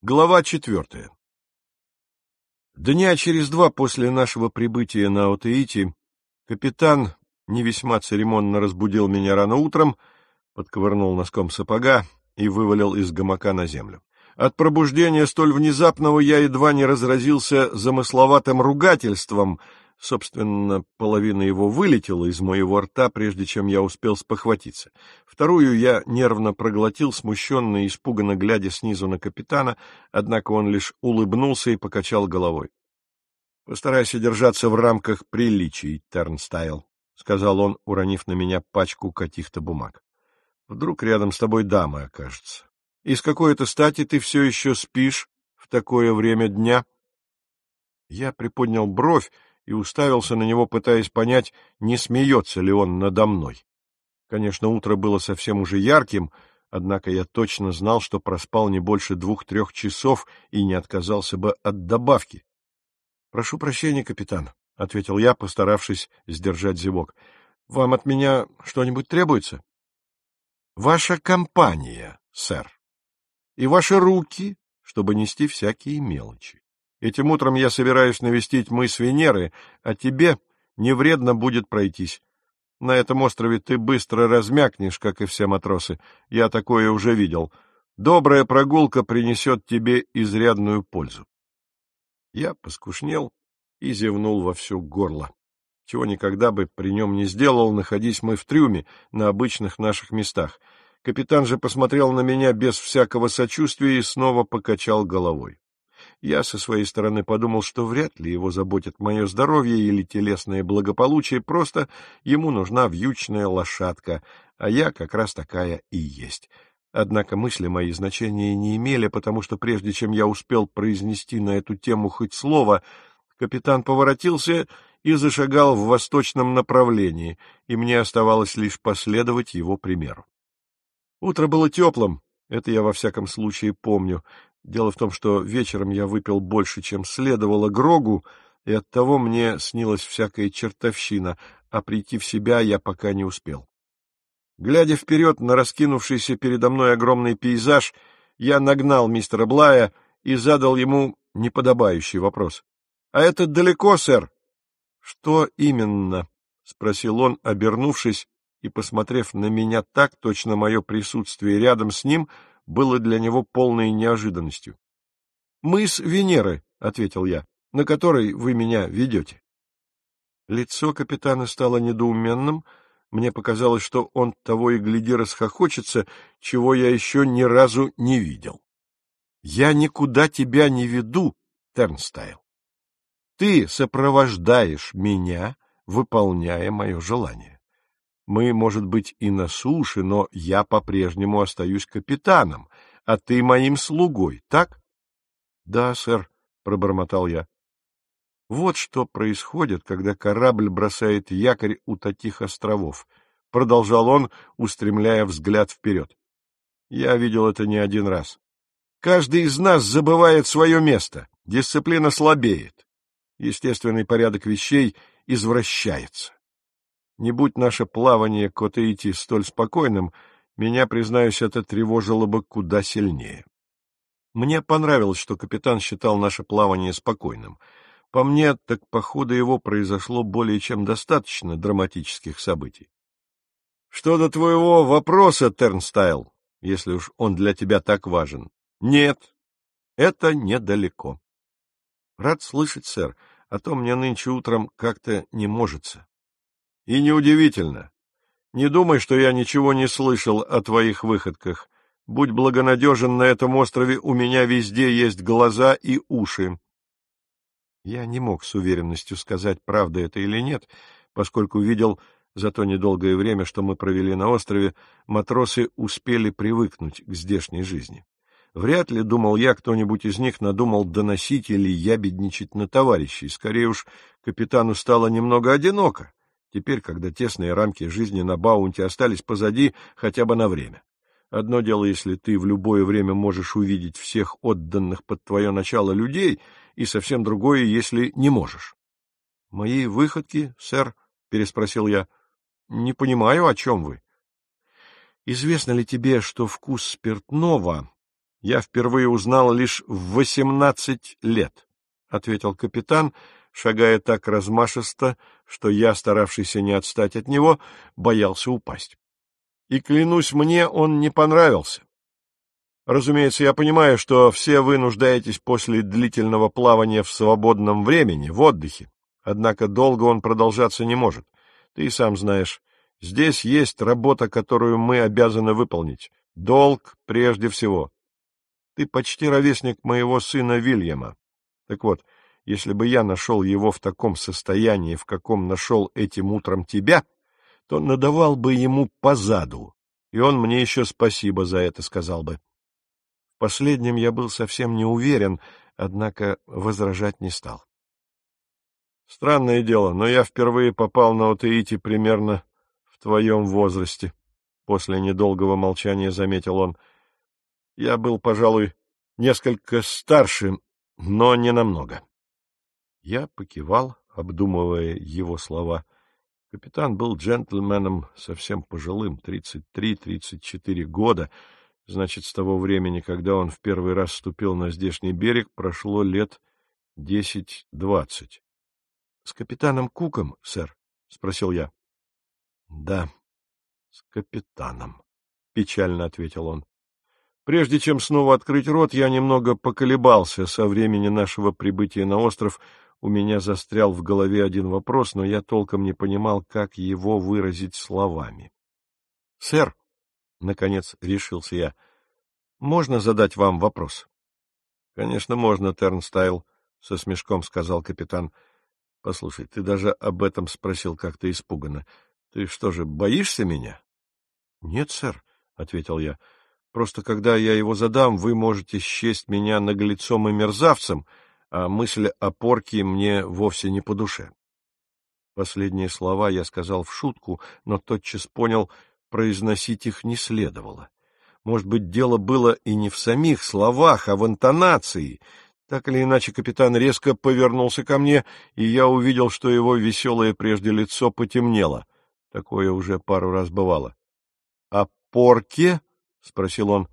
Глава 4. Дня через 2 после нашего прибытия на Отеити капитан не весьма церемонно разбудил меня рано утром, подковырнул носком сапога и вывалил из гамака на землю. От пробуждения столь внезапного я едва не разразился замысловатым ругательством. Собственно, половина его вылетела из моего рта, прежде чем я успел спохватиться. Вторую я нервно проглотил, смущенно и испуганно глядя снизу на капитана, однако он лишь улыбнулся и покачал головой. — Постарайся держаться в рамках приличий, Тернстайл, — сказал он, уронив на меня пачку каких-то бумаг. — Вдруг рядом с тобой дама окажется. И с какой-то стати ты все еще спишь в такое время дня? Я приподнял бровь и уставился на него, пытаясь понять, не смеется ли он надо мной. Конечно, утро было совсем уже ярким, однако я точно знал, что проспал не больше 2-3 часов и не отказался бы от добавки. — Прошу прощения, капитан, — ответил я, постаравшись сдержать зевок. — Вам от меня что-нибудь требуется? — Ваша компания, сэр, и ваши руки, чтобы нести всякие мелочи. Этим утром я собираюсь навестить мыс Венеры, а тебе не вредно будет пройтись. На этом острове ты быстро размякнешь, как и все матросы. Я такое уже видел. Добрая прогулка принесет тебе изрядную пользу. Я поскушнел и зевнул во все горло, чего никогда бы при нем не сделал, находясь мы в трюме на обычных наших местах. Капитан же посмотрел на меня без всякого сочувствия и снова покачал головой. Я со своей стороны подумал, что вряд ли его заботит мое здоровье или телесное благополучие, просто ему нужна вьючная лошадка, а я как раз такая и есть. Однако мысли мои значения не имели, потому что прежде чем я успел произнести на эту тему хоть слово, капитан поворотился и зашагал в восточном направлении, и мне оставалось лишь последовать его примеру. Утро было теплым, это я во всяком случае помню. Дело в том, что вечером я выпил больше, чем следовало грогу, и оттого мне снилась всякая чертовщина, а прийти в себя я пока не успел. Глядя вперед на раскинувшийся передо мной огромный пейзаж, я нагнал мистера Блая и задал ему неподобающий вопрос. — А это далеко, сэр? — Что именно? — спросил он, обернувшись и посмотрев на меня так, точно мое присутствие рядом с ним было для него полной неожиданностью. — Мыс Венеры, — ответил я, — на который вы меня ведете. Лицо капитана стало недоуменным. Мне показалось, что он того и гляди расхохочется, чего я еще ни разу не видел. — Я никуда тебя не веду, Тернстайл. Ты сопровождаешь меня, выполняя мое желание. Мы, может быть, и на суше, но я по-прежнему остаюсь капитаном, а ты моим слугой, так? — Да, сэр, — пробормотал я. Вот что происходит, когда корабль бросает якорь у таких островов, — продолжал он, устремляя взгляд вперед. Я видел это не один раз. Каждый из нас забывает свое место, дисциплина слабеет, естественный порядок вещей извращается. Не будь наше плавание к Отеити столь спокойным, меня, признаюсь, это тревожило бы куда сильнее. Мне понравилось, что капитан считал наше плавание спокойным. По мне, так по ходу его произошло более чем достаточно драматических событий. Что до твоего вопроса, Тернстайл, если уж он для тебя так важен, нет, это недалеко. Рад слышать, сэр, а то мне нынче утром как-то не можется. И неудивительно. Не думай, что я ничего не слышал о твоих выходках. Будь благонадежен, на этом острове у меня везде есть глаза и уши. Я не мог с уверенностью сказать, правда это или нет, поскольку видел за то недолгое время, что мы провели на острове, матросы успели привыкнуть к здешней жизни. Вряд ли, думал я, кто-нибудь из них надумал доносить или ябедничать на товарищей. Скорее уж, капитану стало немного одиноко. Теперь, когда тесные рамки жизни на Баунти остались позади хотя бы на время. Одно дело, если ты в любое время можешь увидеть всех отданных под твое начало людей, и совсем другое, если не можешь. — Мои выходки, сэр? — переспросил я. — Не понимаю, о чем вы. — Известно ли тебе, что вкус спиртного я впервые узнал лишь в 18 лет, — ответил капитан, шагая так размашисто, что я, старавшийся не отстать от него, боялся упасть. И, клянусь, мне он не понравился. Разумеется, я понимаю, что все вы нуждаетесь после длительного плавания в свободном времени, в отдыхе. Однако долго он продолжаться не может. Ты и сам знаешь, здесь есть работа, которую мы обязаны выполнить. Долг прежде всего. Ты почти ровесник моего сына Вильяма. Так вот, если бы я нашел его в таком состоянии, в каком нашел этим утром тебя, то надавал бы ему по заду, и он мне еще спасибо за это сказал бы. В последнем я был совсем не уверен, однако возражать не стал. Странное дело, но я впервые попал на Утеити примерно в твоем возрасте. После недолгого молчания заметил он. Я был, пожалуй, несколько старше, но не намного. Я покивал, обдумывая его слова. Капитан был джентльменом совсем пожилым, 33-34 года. Значит, с того времени, когда он в первый раз ступил на здешний берег, прошло лет 10-20. — С капитаном Куком, сэр? — спросил я. — Да, с капитаном, — печально ответил он. Прежде чем снова открыть рот, я немного поколебался. Со времени нашего прибытия на остров у меня застрял в голове один вопрос, но я толком не понимал, как его выразить словами. — Сэр, — наконец решился я, — можно задать вам вопрос? — Конечно, можно, Тернстайл, — со смешком сказал капитан. — Послушай, ты даже об этом спросил как-то испуганно. Ты что же, боишься меня? — Нет, сэр, — ответил я. — Просто когда я его задам, вы можете счесть меня наглецом и мерзавцем, а мысль о порке мне вовсе не по душе. Последние слова я сказал в шутку, но тотчас понял, произносить их не следовало. Может быть, дело было и не в самих словах, а в интонации. Так или иначе, капитан резко повернулся ко мне, и я увидел, что его веселое прежде лицо потемнело. Такое уже пару раз бывало. — О порке? — спросил он.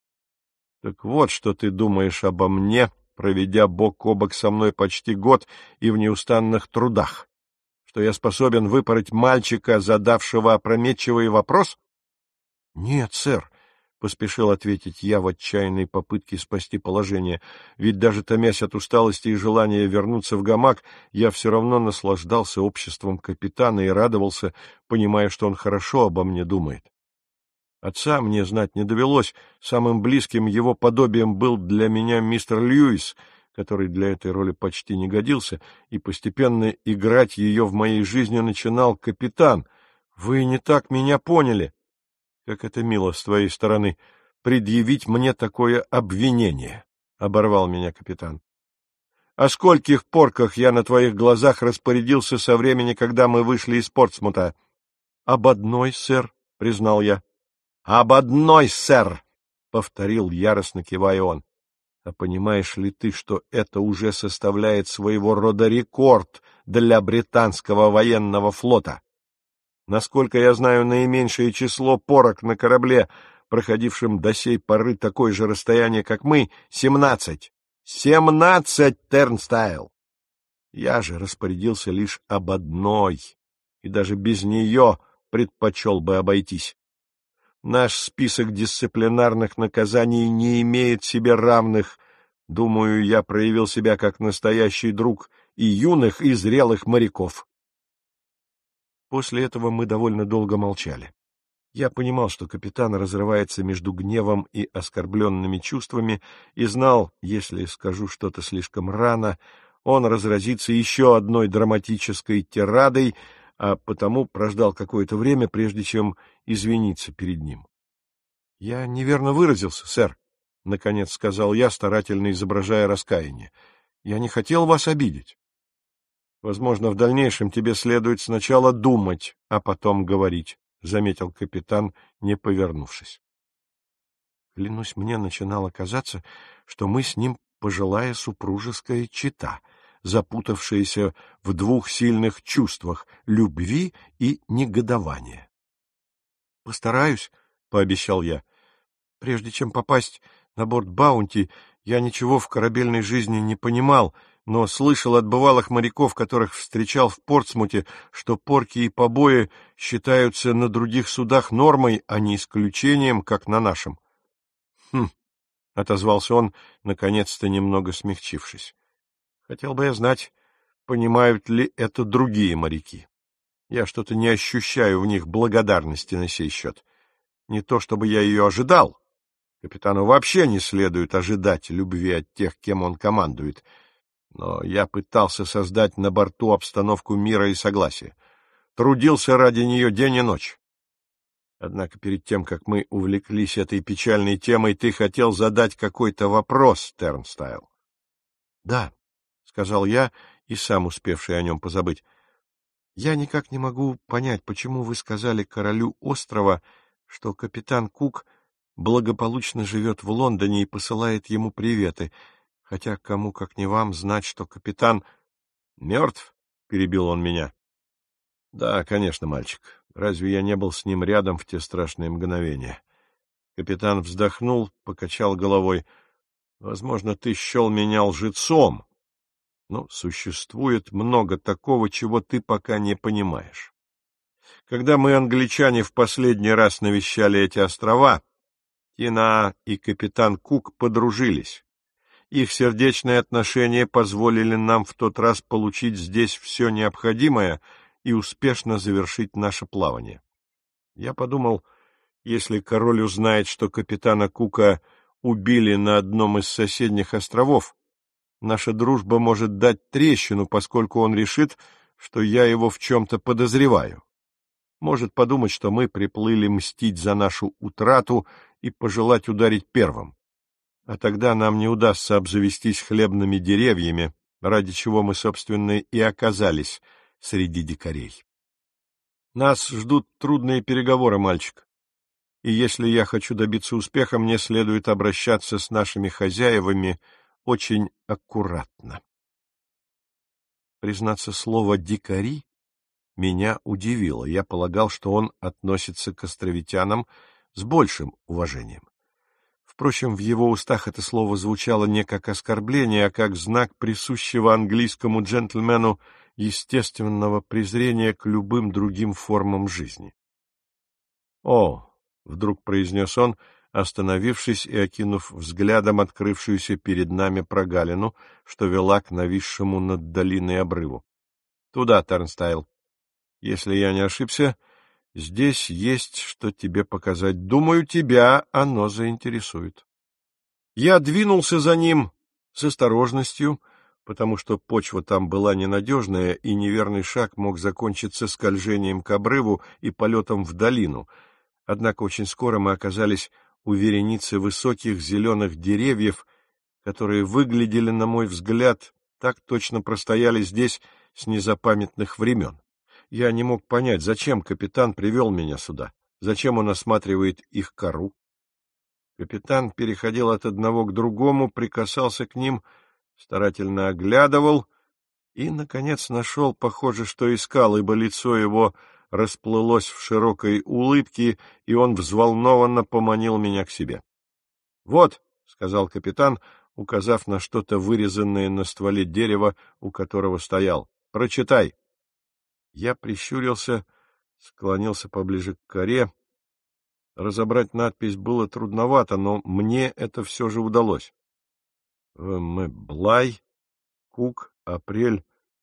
— Так вот, что ты думаешь обо мне, проведя бок о бок со мной почти год и в неустанных трудах, что я способен выпороть мальчика, задавшего опрометчивый вопрос? — Нет, сэр, — поспешил ответить я в отчаянной попытке спасти положение, ведь даже томясь от усталости и желания вернуться в гамак, я все равно наслаждался обществом капитана и радовался, понимая, что он хорошо обо мне думает. Отца мне знать не довелось, самым близким его подобием был для меня мистер Льюис, который для этой роли почти не годился, и постепенно играть ее в моей жизни начинал капитан. Вы не так меня поняли. Как это мило с твоей стороны предъявить мне такое обвинение, — оборвал меня капитан. О скольких порках я на твоих глазах распорядился со времени, когда мы вышли из Портсмута? — Об одной, сэр, — признал я. — Об одной, сэр, — повторил яростно кивая он. — А понимаешь ли ты, что это уже составляет своего рода рекорд для британского военного флота? Насколько я знаю, наименьшее число порок на корабле, проходившем до сей поры такое же расстояние, как мы, 17. 17, Тернстайл! Я же распорядился лишь об одной, и даже без нее предпочел бы обойтись. Наш список дисциплинарных наказаний не имеет себе равных. Думаю, я проявил себя как настоящий друг и юных, и зрелых моряков. После этого мы довольно долго молчали. Я понимал, что капитан разрывается между гневом и оскорбленными чувствами, и знал, если скажу что-то слишком рано, он разразится еще одной драматической тирадой, а потому прождал какое-то время, прежде чем извиниться перед ним. — Я неверно выразился, сэр, — наконец сказал я, старательно изображая раскаяние. — Я не хотел вас обидеть. — Возможно, в дальнейшем тебе следует сначала думать, а потом говорить, — заметил капитан, не повернувшись. Клянусь, мне начинало казаться, что мы с ним пожилая супружеская чета, запутавшаяся в двух сильных чувствах — любви и негодования. — Постараюсь, — пообещал я. — Прежде чем попасть на борт Баунти, я ничего в корабельной жизни не понимал, но слышал от бывалых моряков, которых встречал в Портсмуте, что порки и побои считаются на других судах нормой, а не исключением, как на нашем. — Хм, — отозвался он, наконец-то немного смягчившись. — Хотел бы я знать, понимают ли это другие моряки. Я что-то не ощущаю в них благодарности на сей счет. Не то чтобы я ее ожидал. Капитану вообще не следует ожидать любви от тех, кем он командует. Но я пытался создать на борту обстановку мира и согласия. Трудился ради нее день и ночь. Однако перед тем, как мы увлеклись этой печальной темой, ты хотел задать какой-то вопрос, Тернстайл. — Да, — сказал я, и сам успевший о нем позабыть. — Я никак не могу понять, почему вы сказали королю острова, что капитан Кук благополучно живет в Лондоне и посылает ему приветы, хотя кому, как не вам, знать, что капитан... — Мертв? — перебил он меня. — Да, конечно, мальчик. Разве я не был с ним рядом в те страшные мгновения? Капитан вздохнул, покачал головой. — Возможно, ты счел меня лжецом, но существует много такого, чего ты пока не понимаешь. Когда мы, англичане, в последний раз навещали эти острова, Тина и капитан Кук подружились. Их сердечные отношения позволили нам в тот раз получить здесь все необходимое и успешно завершить наше плавание. Я подумал, если король узнает, что капитана Кука убили на одном из соседних островов, наша дружба может дать трещину, поскольку он решит, что я его в чем-то подозреваю. Может подумать, что мы приплыли мстить за нашу утрату и пожелать ударить первым. А тогда нам не удастся обзавестись хлебными деревьями, ради чего мы, собственно, и оказались среди дикарей. Нас ждут трудные переговоры, мальчик. И если я хочу добиться успеха, мне следует обращаться с нашими хозяевами очень аккуратно. Признаться, слово «дикари» меня удивило. Я полагал, что он относится к островитянам с большим уважением. Впрочем, в его устах это слово звучало не как оскорбление, а как знак присущего английскому джентльмену естественного презрения к любым другим формам жизни. — О! — вдруг произнес он, остановившись и окинув взглядом открывшуюся перед нами прогалину, что вела к нависшему над долиной обрыву. — Туда, Тернстайл. Если я не ошибся, здесь есть что тебе показать. Думаю, тебя оно заинтересует. Я двинулся за ним с осторожностью, потому что почва там была ненадежная, и неверный шаг мог закончиться скольжением к обрыву и полетом в долину. Однако очень скоро мы оказались у вереницы высоких зеленых деревьев, которые выглядели, на мой взгляд, так точно простояли здесь с незапамятных времен. Я не мог понять, зачем капитан привел меня сюда, зачем он осматривает их кору. Капитан переходил от одного к другому, прикасался к ним, старательно оглядывал и, наконец, нашел, похоже, что искал, ибо лицо его расплылось в широкой улыбке, и он взволнованно поманил меня к себе. — Вот, — сказал капитан, указав на что-то вырезанное на стволе дерева, у которого стоял, — прочитай. Я прищурился, склонился поближе к коре. Разобрать надпись было трудновато, но мне это все же удалось. Блай, Кук, апрель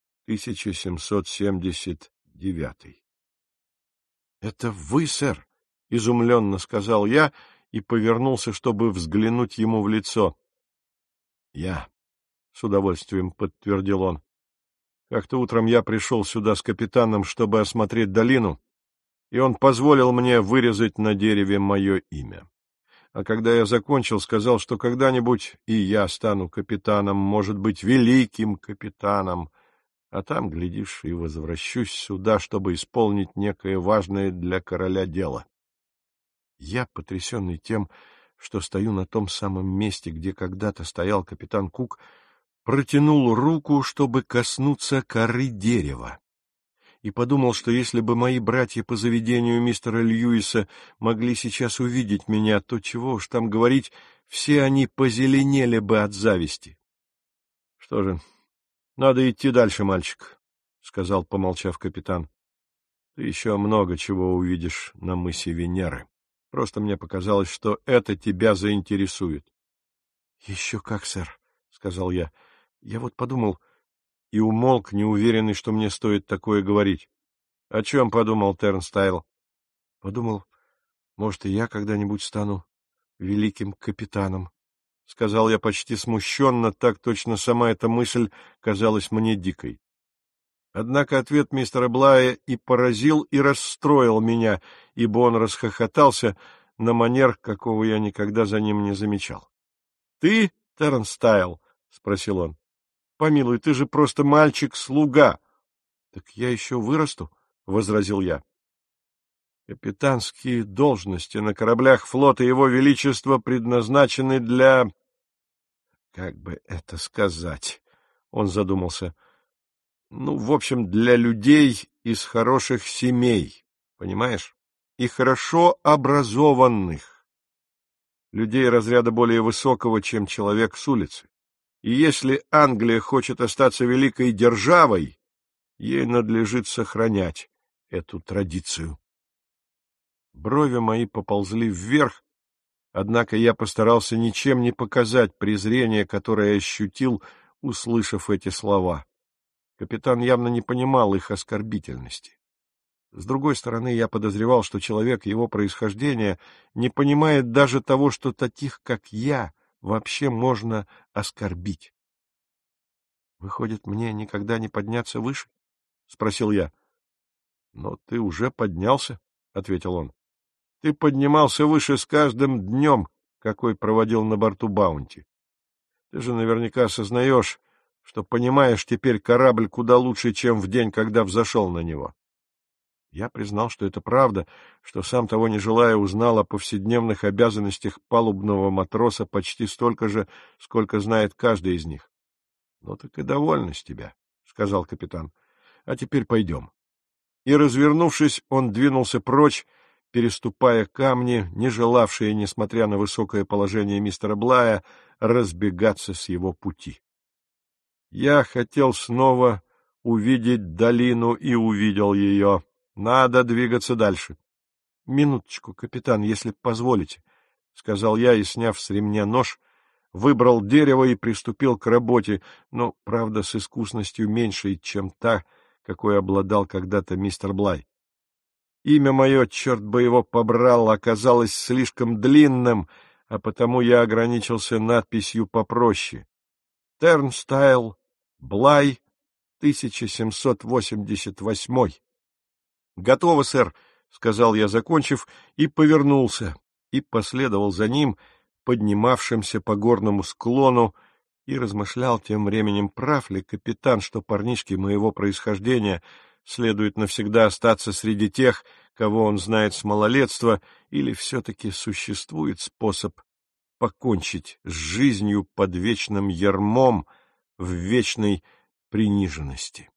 1779. — Это вы, сэр? — изумленно сказал я и повернулся, чтобы взглянуть ему в лицо. — Я, — с удовольствием подтвердил он. Как-то утром я пришел сюда с капитаном, чтобы осмотреть долину, и он позволил мне вырезать на дереве мое имя. А когда я закончил, сказал, что когда-нибудь и я стану капитаном, может быть, великим капитаном, а там, глядишь, и возвращусь сюда, чтобы исполнить некое важное для короля дело. Я, потрясенный тем, что стою на том самом месте, где когда-то стоял капитан Кук, протянул руку, чтобы коснуться коры дерева. и подумал, что если бы мои братья по заведению мистера Льюиса могли сейчас увидеть меня, то чего уж там говорить, все они позеленели бы от зависти. — Что же, надо идти дальше, мальчик, — сказал, помолчав капитан. — Ты еще много чего увидишь на мысе Венеры. Просто мне показалось, что это тебя заинтересует. — Еще как, сэр, — сказал я. — Я вот подумал... И умолк, неуверенный, что мне стоит такое говорить. — О чем подумал Тернстайл? — Подумал, может, и я когда-нибудь стану великим капитаном, — сказал я почти смущенно, так точно сама эта мысль казалась мне дикой. Однако ответ мистера Блая и поразил, и расстроил меня, ибо он расхохотался на манер, какого я никогда за ним не замечал. — Ты, Тернстайл? — спросил он. — Помилуй, ты же просто мальчик-слуга. — Так я еще вырасту, — возразил я. Капитанские должности на кораблях флота Его Величества предназначены для... Как бы это сказать? Он задумался. Ну, в общем, для людей из хороших семей, понимаешь? И хорошо образованных. Людей разряда более высокого, чем человек с улицы. И если Англия хочет остаться великой державой, ей надлежит сохранять эту традицию. Брови мои поползли вверх, однако я постарался ничем не показать презрение, которое ощутил, услышав эти слова. Капитан явно не понимал их оскорбительности. С другой стороны, я подозревал, что человек его происхождения не понимает даже того, что таких, как я, вообще можно оскорбить. — Выходит, мне никогда не подняться выше? — спросил я. — Но ты уже поднялся, — ответил он. — Ты поднимался выше с каждым днем, какой проводил на борту Баунти. Ты же наверняка осознаешь, что понимаешь теперь корабль куда лучше, чем в день, когда взошел на него. Я признал, что это правда, что, сам того не желая, узнал о повседневных обязанностях палубного матроса почти столько же, сколько знает каждый из них. — Ну так и довольно с тебя, — сказал капитан. — А теперь пойдем. И, развернувшись, он двинулся прочь, переступая камни, не желавшие, несмотря на высокое положение мистера Блая, разбегаться с его пути. Я хотел снова увидеть долину и увидел ее. Надо двигаться дальше. — Минуточку, капитан, если позволите, — сказал я и, сняв с ремня нож, выбрал дерево и приступил к работе, но, правда, с искусностью меньшей, чем та, какой обладал когда-то мистер Блай. Имя мое, черт бы его побрал, оказалось слишком длинным, а потому я ограничился надписью попроще. Тернстайл, Блай, 1788. — Готово, сэр, — сказал я, закончив, и повернулся, и последовал за ним, поднимавшимся по горному склону, и размышлял тем временем, прав ли капитан, что парнишке моего происхождения следует навсегда остаться среди тех, кого он знает с малолетства, или все-таки существует способ покончить с жизнью под вечным ярмом в вечной приниженности.